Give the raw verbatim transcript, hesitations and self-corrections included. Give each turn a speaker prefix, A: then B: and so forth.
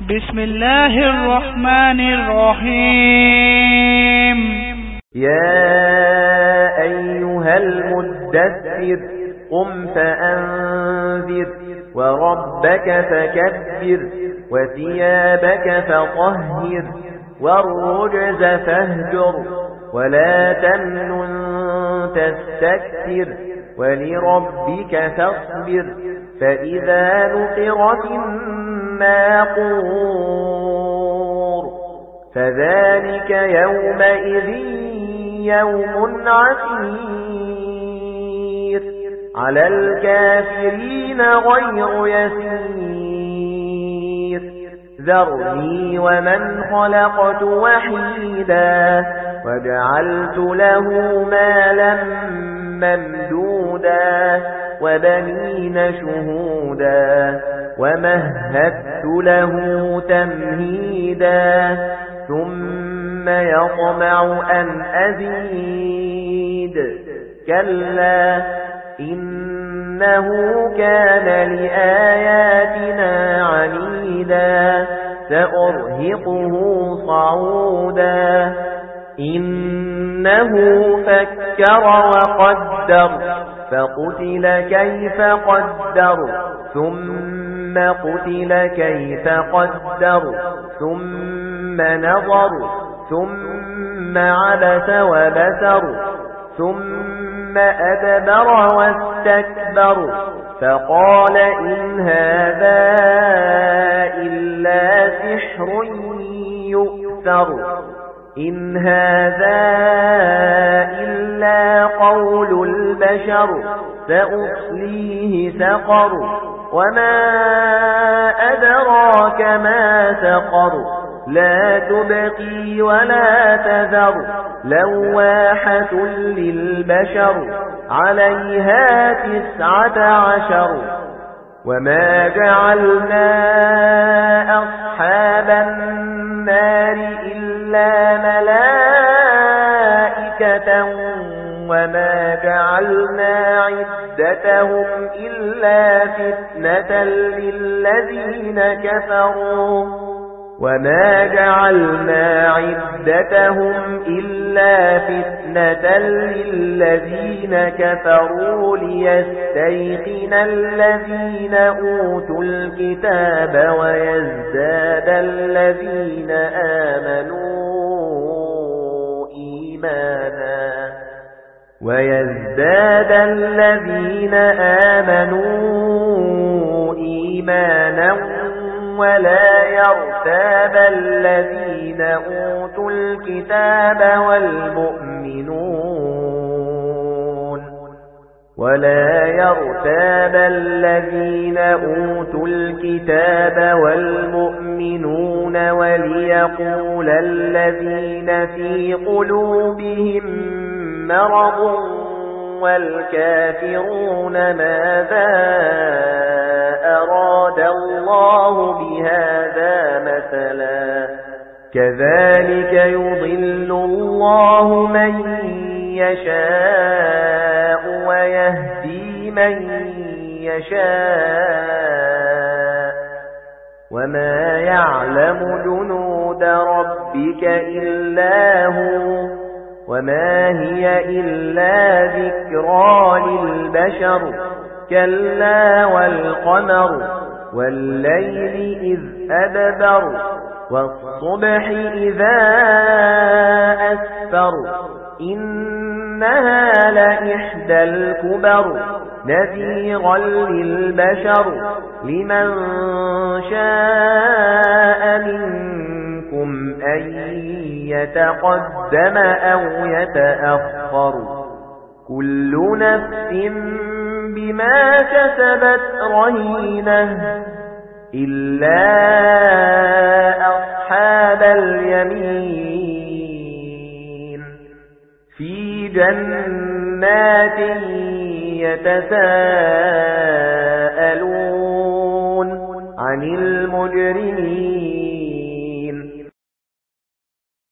A: بسم الله الرحمن الرحيم.
B: يا أيها المدثر قم فأنذر وربك فكبر وثيابك فطهر والرجز فاهجر ولا تمنن تستكثر ولربك فاصبر فإذا نقر في الناقور فذلك يومئذ يوم عسير على الكافرين غير يسير ذرني ومن خلقت وحيدا وجعلت له مالا ممدودا وبنين شهودا ومهدت له تمهيدا ثم يطمع أن أزيد كلا إنه كان لآياتنا عنيدا سأرهقه صعودا إنه فكر وقدر فقتل كيف قدر ثم قتل كيف قدر ثم نظر ثم عبس وبسر ثم أدبر واستكبر فقال إن هذا إلا سحر يؤثر إن هذا إلا قول البشر سأصليه سقر وما أدراك ما سقر لا تبقي ولا تذر لواحة للبشر عليها تسعة عشر وما جعلنا أصحاب النار إلا ملائكة وما جعلنا عدتهم إلا فتنة للذين كفروا وما جعلنا عدتهم إلا فتنة للذين كفروا ليستيقن الذين أوتوا الكتاب ويزداد الذين آمنوا إيمانا ويزداد الذين آمنوا إيمانا ولا يرتاب الذين أوتوا الكتاب والمؤمنون ولا يرتاب الذين أوتوا الكتاب والمؤمنون وليقول الذين في قلوبهم مرض والكافرون ماذا أراد الله بهذا مثلا كذلك يضل الله من يشاء ويهدي من يشاء وما يعلم جنود ربك إلا هو وما هي إلا ذكرى للبشر كلا والقمر والليل إذ أدبر والصبح إذا أسفر إنها لإحدى الكبر نذيرا للبشر لمن شاء منكم أن يتقدم أو يتأخر كل نفس بما كسبت رهينة إلا أصحاب اليمين في جنات يتساءلون عن المجرمين